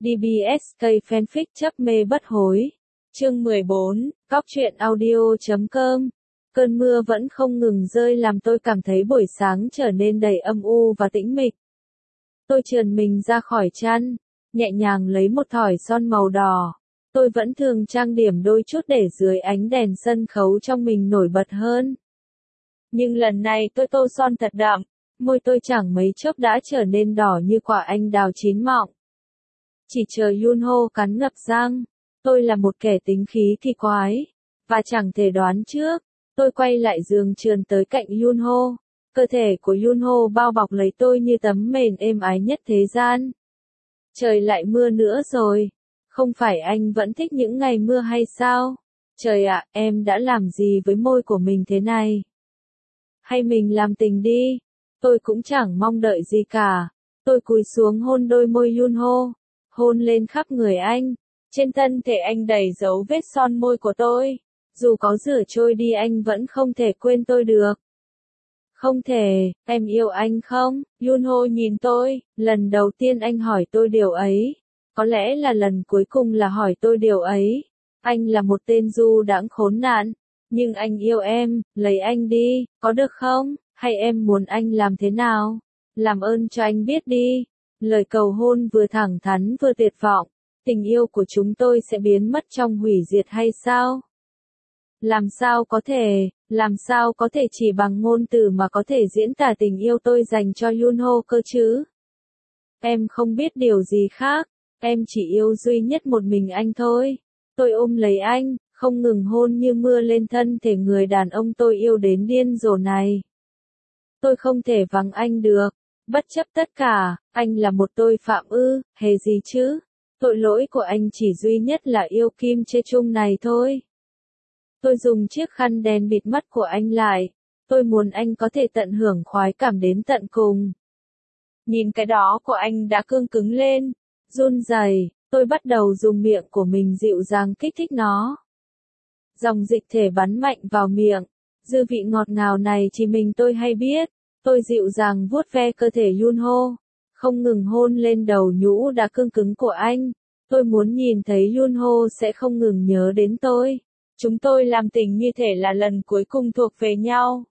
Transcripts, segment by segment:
DBSK fanfic chấp mê bất hối. Chương 14, Góc truyện audio.com. Cơn mưa vẫn không ngừng rơi làm tôi cảm thấy buổi sáng trở nên đầy âm u và tĩnh mịch. Tôi trườn mình ra khỏi chăn, nhẹ nhàng lấy một thỏi son màu đỏ. Tôi vẫn thường trang điểm đôi chút để dưới ánh đèn sân khấu trong mình nổi bật hơn. Nhưng lần này tôi tô son thật đậm, môi tôi chẳng mấy chốc đã trở nên đỏ như quả anh đào chín mọng. Chỉ chờ Yunho cắn ngập răng. Tôi là một kẻ tính khí kỳ quái, và chẳng thể đoán trước. Tôi quay lại giường trườn tới cạnh Yunho. Cơ thể của Yunho bao bọc lấy tôi như tấm mền êm ái nhất thế gian. Trời lại mưa nữa rồi. Không phải anh vẫn thích những ngày mưa hay sao? Trời ạ, em đã làm gì với môi của mình thế này? Hay mình làm tình đi? Tôi cũng chẳng mong đợi gì cả. Tôi cúi xuống hôn đôi môi Yunho, hôn lên khắp người anh. Trên thân thể anh đầy dấu vết son môi của tôi. Dù có rửa trôi đi anh vẫn không thể quên tôi được. Không thể, em yêu anh không? Yunho nhìn tôi, lần đầu tiên anh hỏi tôi điều ấy. Có lẽ là lần cuối cùng là hỏi tôi điều ấy. Anh là một tên du đãng khốn nạn. Nhưng anh yêu em, lấy anh đi, có được không? Hay em muốn anh làm thế nào? Làm ơn cho anh biết đi. Lời cầu hôn vừa thẳng thắn vừa tuyệt vọng. Tình yêu của chúng tôi sẽ biến mất trong hủy diệt hay sao? Làm sao có thể chỉ bằng ngôn từ mà có thể diễn tả tình yêu tôi dành cho Yunho cơ chứ? Em không biết điều gì khác, em chỉ yêu duy nhất một mình anh thôi. Tôi ôm lấy anh, không ngừng hôn như mưa lên thân thể người đàn ông tôi yêu đến điên rồ này. Tôi không thể vắng anh được, bất chấp tất cả, anh là một tội phạm ư, hề gì chứ? Tội lỗi của anh chỉ duy nhất là yêu Kim Chê Chung này thôi. Tôi dùng chiếc khăn đen bịt mắt của anh lại. Tôi muốn anh có thể tận hưởng khoái cảm đến tận cùng. Nhìn cái đó của anh đã cương cứng lên, run rẩy. Tôi bắt đầu dùng miệng của mình dịu dàng kích thích nó. Dòng dịch thể bắn mạnh vào miệng. Dư vị ngọt ngào này chỉ mình tôi hay biết. Tôi dịu dàng vuốt ve cơ thể Yunho, không ngừng hôn lên đầu nhũ đã cương cứng của anh. Tôi muốn nhìn thấy Yunho sẽ không ngừng nhớ đến tôi. Chúng tôi làm tình như thể là lần cuối cùng thuộc về nhau.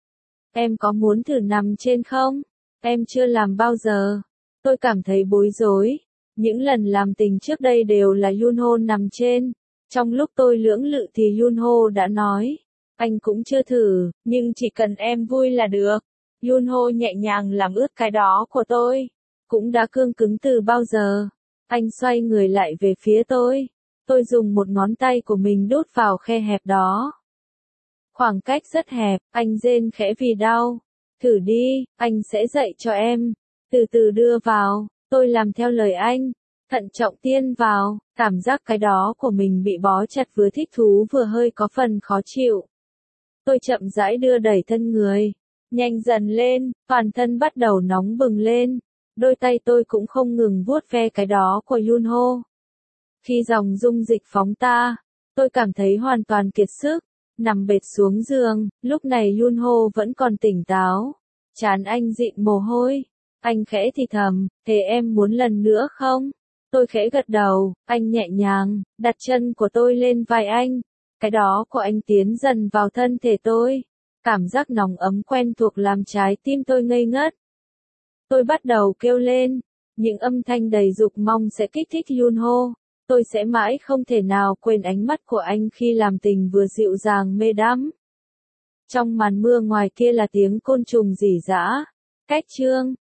Em có muốn thử nằm trên không? Em chưa làm bao giờ. Tôi cảm thấy bối rối. Những lần làm tình trước đây đều là Yunho nằm trên. Trong lúc tôi lưỡng lự thì Yunho đã nói. Anh cũng chưa thử, nhưng chỉ cần em vui là được. Yunho nhẹ nhàng làm ướt cái đó của tôi. Cũng đã cương cứng từ bao giờ. Anh xoay người lại về phía tôi. Tôi dùng một ngón tay của mình đút vào khe hẹp đó. Khoảng cách rất hẹp, anh rên khẽ vì đau. Thử đi, anh sẽ dạy cho em. Từ từ đưa vào, tôi làm theo lời anh. Thận trọng tiên vào, cảm giác cái đó của mình bị bó chặt vừa thích thú vừa hơi có phần khó chịu. Tôi chậm rãi đưa đẩy thân người. Nhanh dần lên, toàn thân bắt đầu nóng bừng lên. Đôi tay tôi cũng không ngừng vuốt ve cái đó của Yunho. Khi dòng dung dịch phóng ta, tôi cảm thấy hoàn toàn kiệt sức, nằm bệt xuống giường. Lúc này Yunho vẫn còn tỉnh táo. Trán anh dịn mồ hôi. Anh khẽ thì thầm, thế em muốn lần nữa không? Tôi khẽ gật đầu, anh nhẹ nhàng, đặt chân của tôi lên vai anh. Cái đó của anh tiến dần vào thân thể tôi. Cảm giác nóng ấm quen thuộc làm trái tim tôi ngây ngất. Tôi bắt đầu kêu lên. Những âm thanh đầy dục mong sẽ kích thích Yunho. Tôi sẽ mãi không thể nào quên ánh mắt của anh khi làm tình vừa dịu dàng mê đắm. Trong màn mưa ngoài kia là tiếng côn trùng rỉ rả. Cách chương